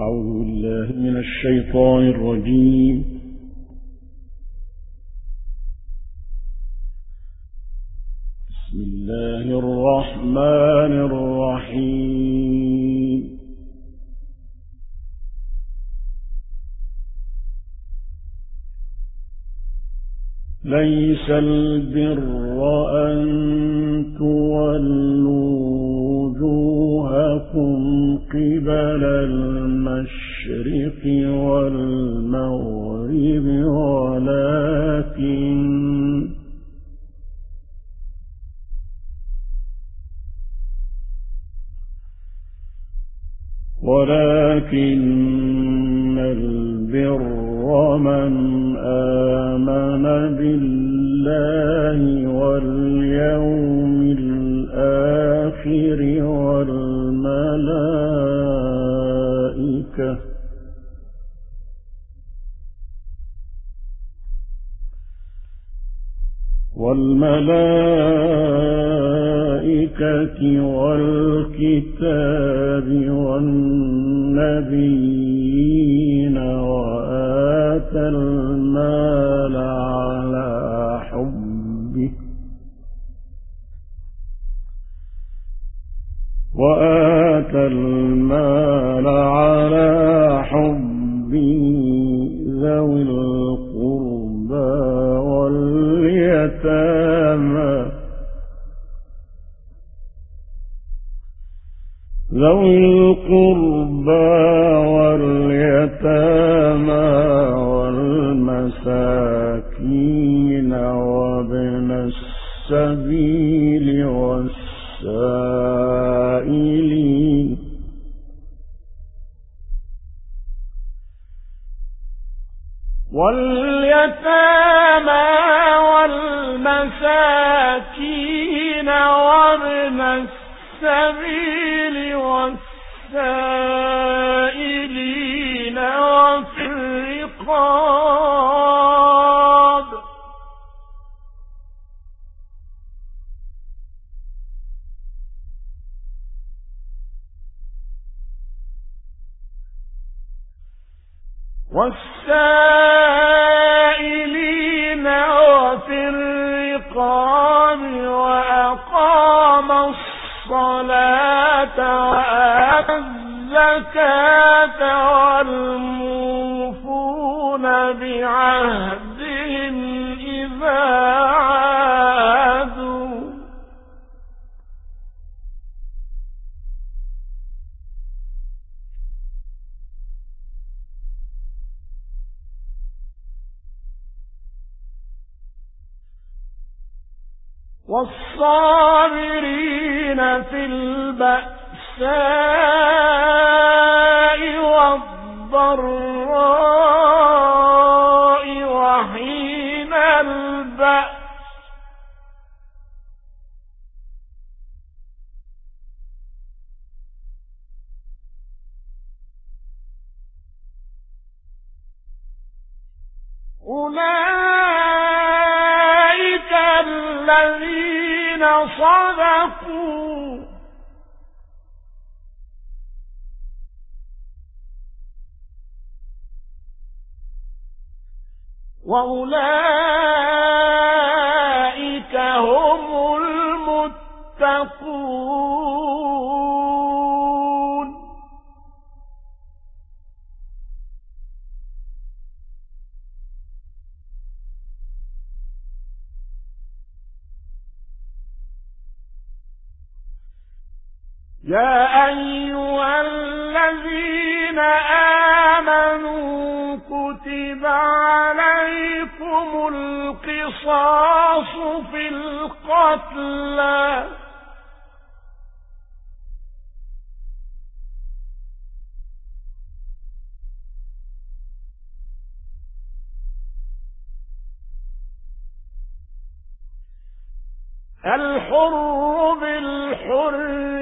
أعوذ بالله من الشيطان الرجيم. بسم الله الرحمن الرحيم. ليس البر أن تولوا وجوهكم قبل المشرق والمغرب ولكن البر من آمن بالله واليوم الآخر والملائكة والكتاب والنبيين وآتى المال على حبه ذوي القربى واليتامى والمساكين وابن السبيل والسائلين وفي الرقاب وأقام الصلاة وآتى الزكاة والموفون بعهدهم إذا عاهدوا والصابرين في البأساء والضراء وحين البأس أولئك الذين صدقوا وأولئك هم المتقون. يا أيها الذين آمنوا كتب عليكم القصاص في القتلى الحر بالحر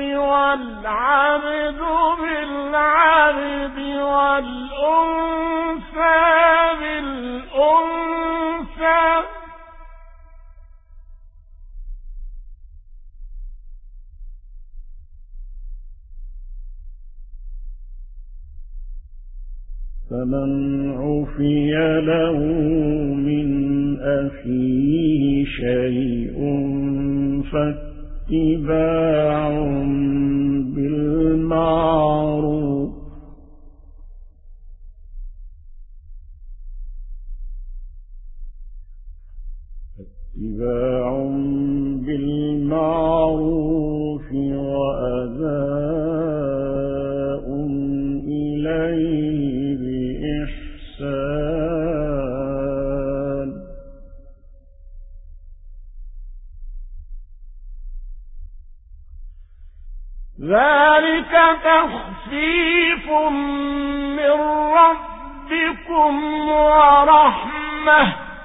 والعبد بالعبد والأنثى بالأنثى فمن عفي له من أخيه شيء فاتباع بالمعروف وأداء إليه بإحسان ذلك تخفيف من ربكم ورحمة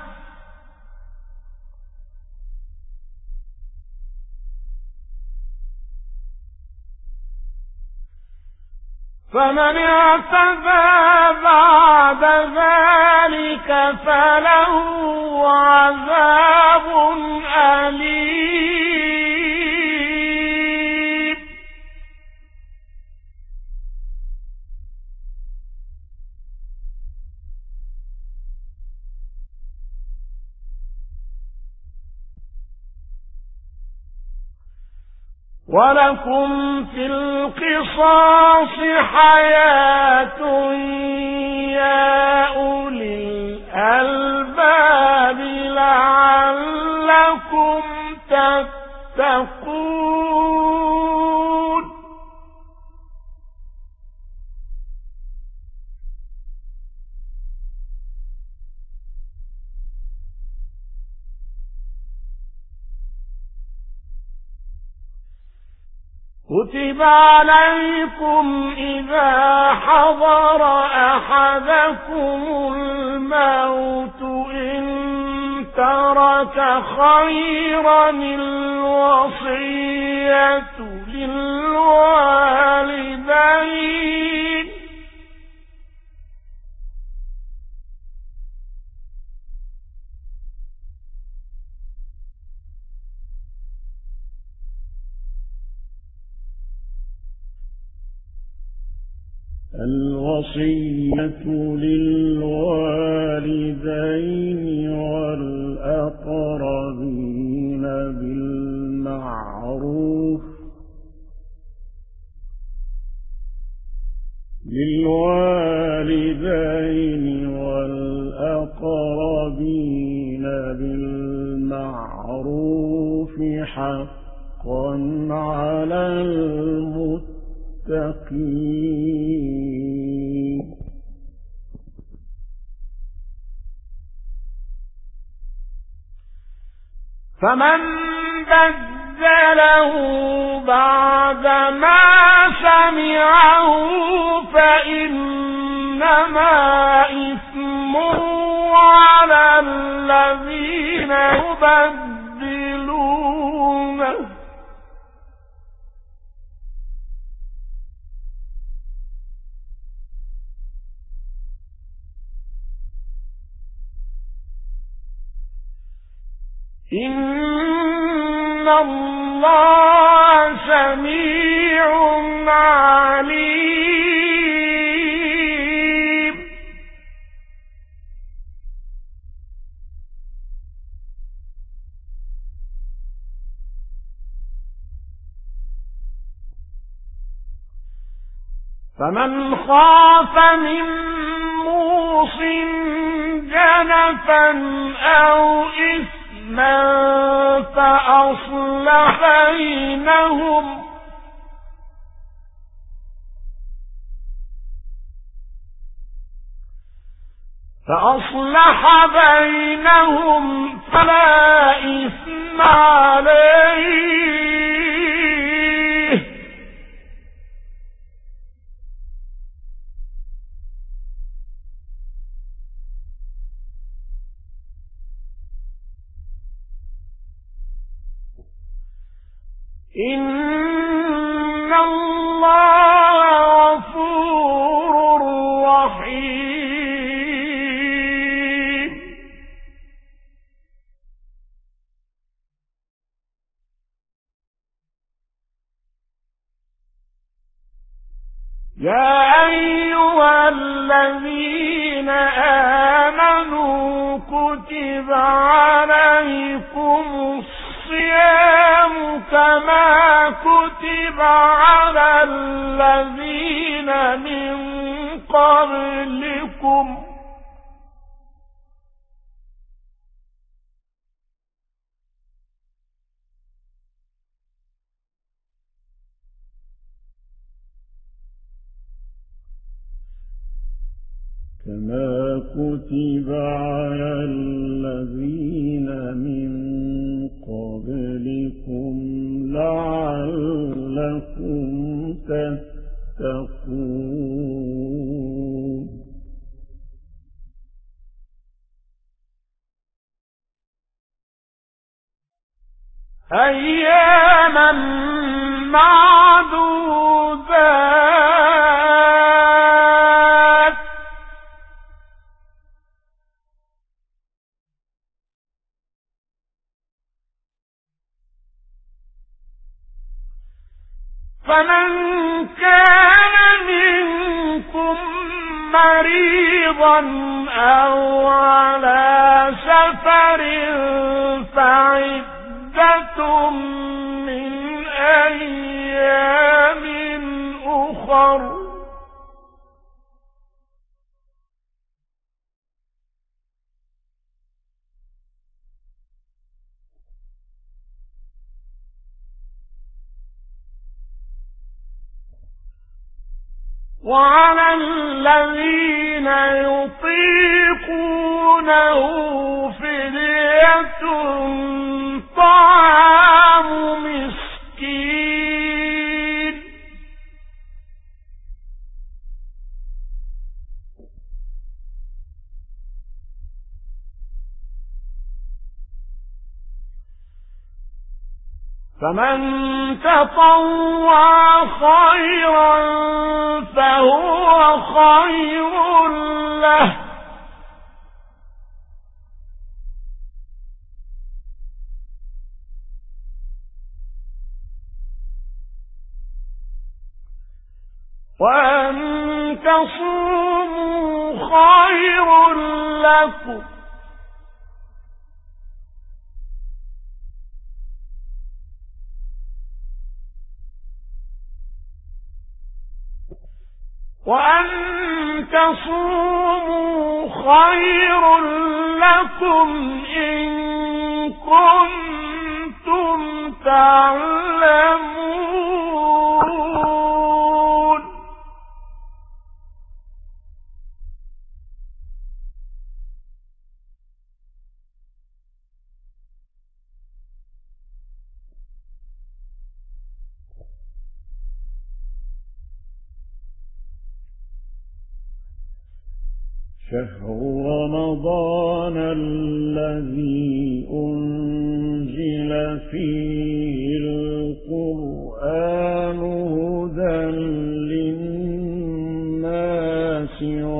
فمن اعتدى بعد ذلك فله عذاب أليم ولكم في القصاص حياة يا أولي الألباب لعلكم تتقون كتب عليكم إذا حضر أحدكم الموت إن ترك خيرا الوصية للوالدين والأقربين بالمعروف حقا على المتقين فمن بدله بعدما سمعه فإنما إثمه على الذين يبدلونه إن الله سميع عليم فمن خاف من موص جنفا أو إثما فأصلح بينهم فلا إثم عليه إن الله غفور رحيم يا أيها الذين آمنوا كتب عليكم الصيام كما كتب على الذين من قبلكم كما كتب على الذين من قبلكم لعلكم تتقون أياما معدودات فمن كان منكم مريضا أو على سفر فعدة من أيام أخر وعلى الذين يطيقونه فدية طعام مسكين فمن تطوع خيرا فهو خير له وأن تصوموا خير لكم وأن تصوموا خير لكم إن كنتم تعلمون شهر رمضان الذي أنزل فيه القرآن هدى للناس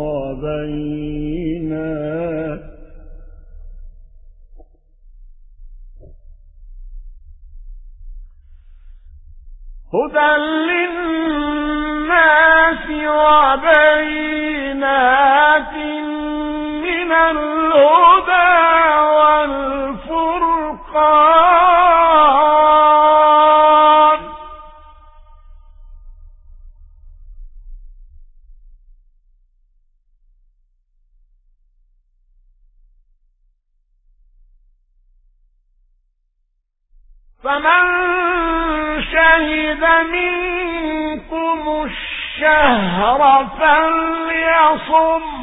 وبينات من الهدى والفرقان فمن شهد منكم الشهر فليصم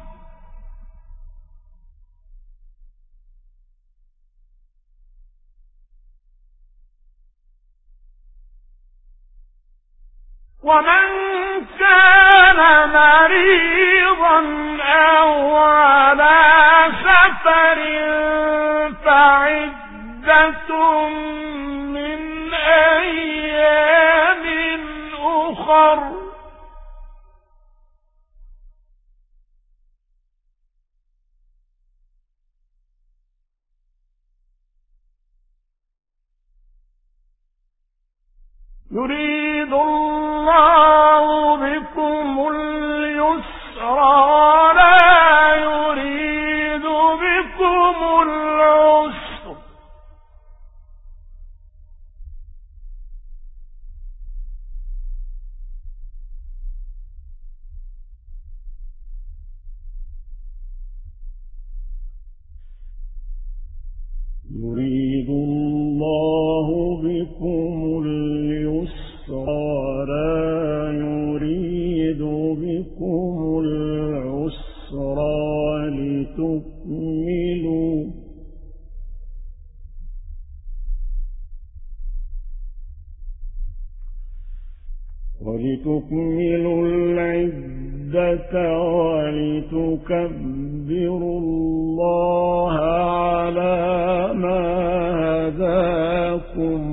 ومن كان مريضا أو على سفر فعدة من أيام أخر يريد الله بكم اليسر ولا يريد بكم العسر يريد الله بكم اليسر ولا يريد بكم العسر ولتكملوا العدة ولتكبروا الله على ما هداكم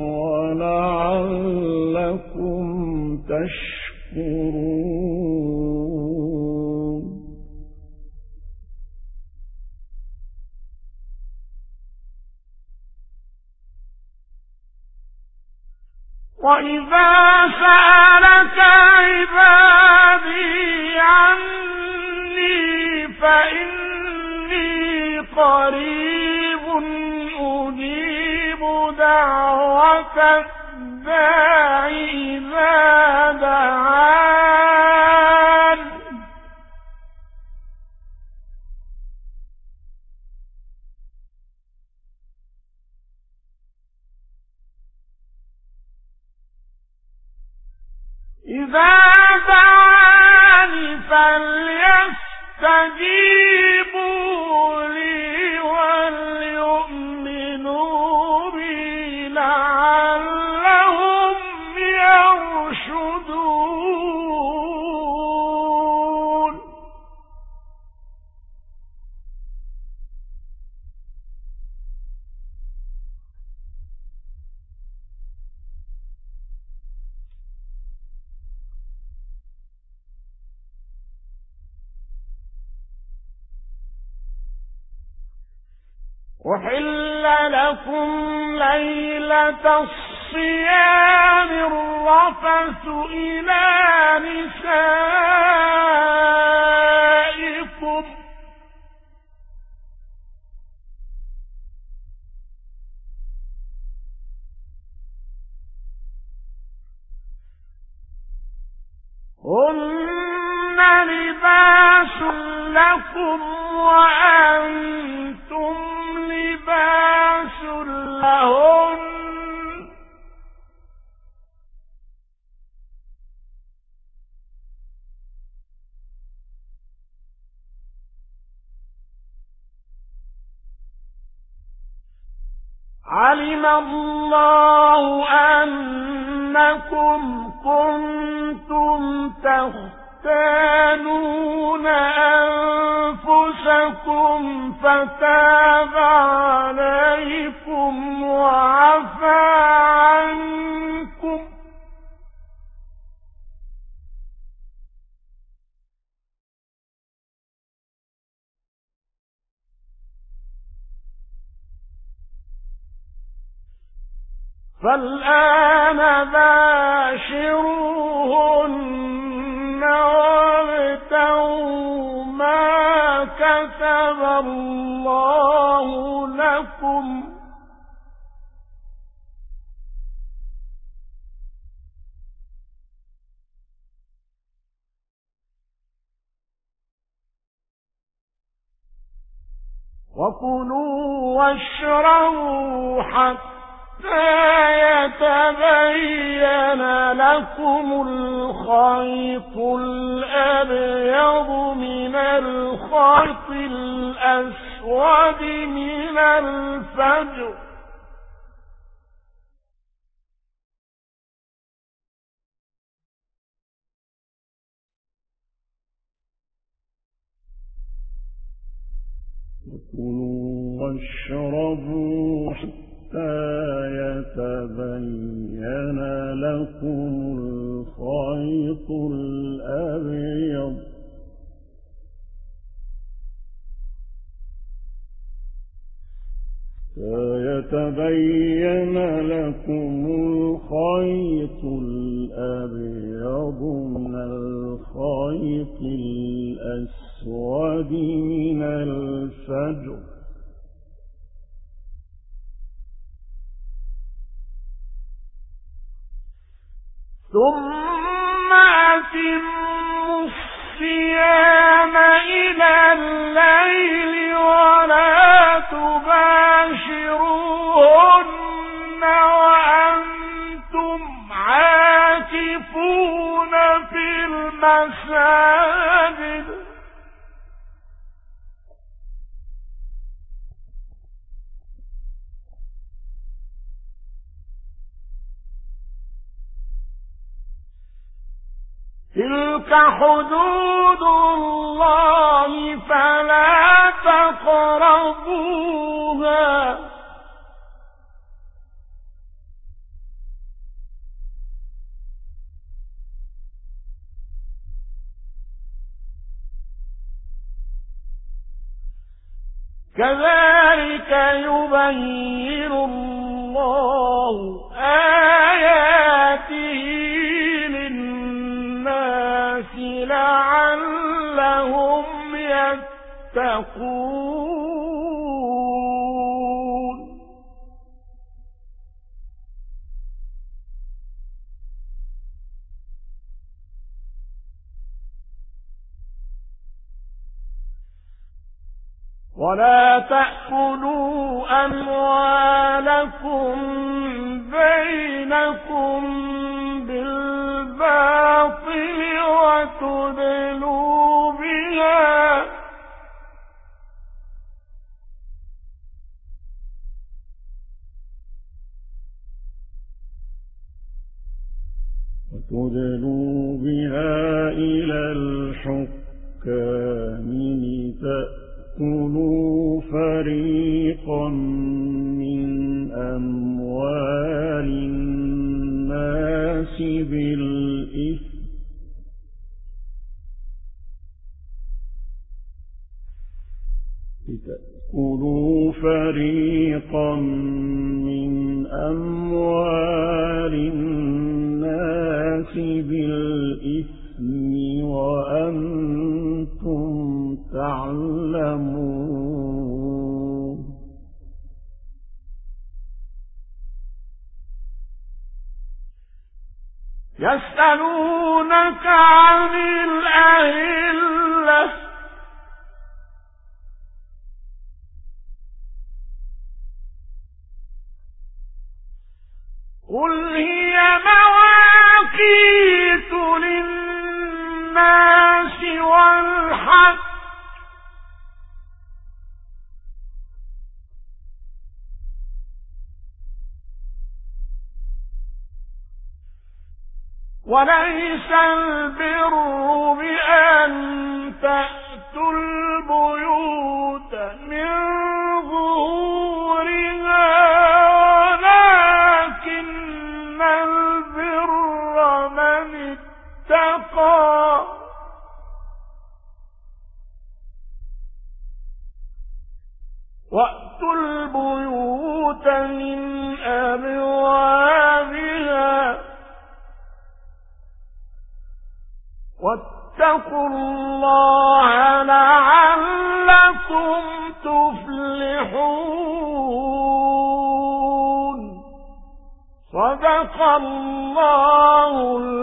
ولعلكم تشكرون. وإذا سألك عبادي عني فإني قريب أجيب دعوة الداع إذا دعان فليستجيبوا لي وليؤمنوا بي لعلهم يرشدون. أحل لكم ليلة الصيام الرفث إلى نسائكم هن لباس لكم وأنتم لباس لهن علم الله أنكم كنتم تختانون أنفسكم فتاب عليكم وعفى عنكم فالآن باشروهن وابتغوا ما كتب الله لكم وكلوا واشربوا حتى يتبين لكم الخيط الأبيض من الخيط الأسود من الفجر كلوا واشربوا يتبين لكم الخيط الأبيض يتبين لكم الخيط الأبيض من الخيط الأسود من الفجر ثم أتموا الصيام إلى الليل ولا تباشروهن وأنتم عاكفون في المساجد تلك حدود الله فلا تقربوها كذلك يبين الله آياته للناس لعلهم يتقون ولا تأكلوا أموالكم بينكم بالباطل وتدلوا بها إلى الحكام لتأكلوا فريقا من أموال الناس بالإثم لتأكلوا فريقا من أموال الناس بالإثم وأنتم تعلمون يسألونك عن الأهلة قل هي مواقيت للناس والحج وليس البر بأن تأتوا البيوت من ظهورها ولكن البر من اتقى وأتوا البيوت من أبوابها واتقوا الله لعلكم تفلحون صدق الله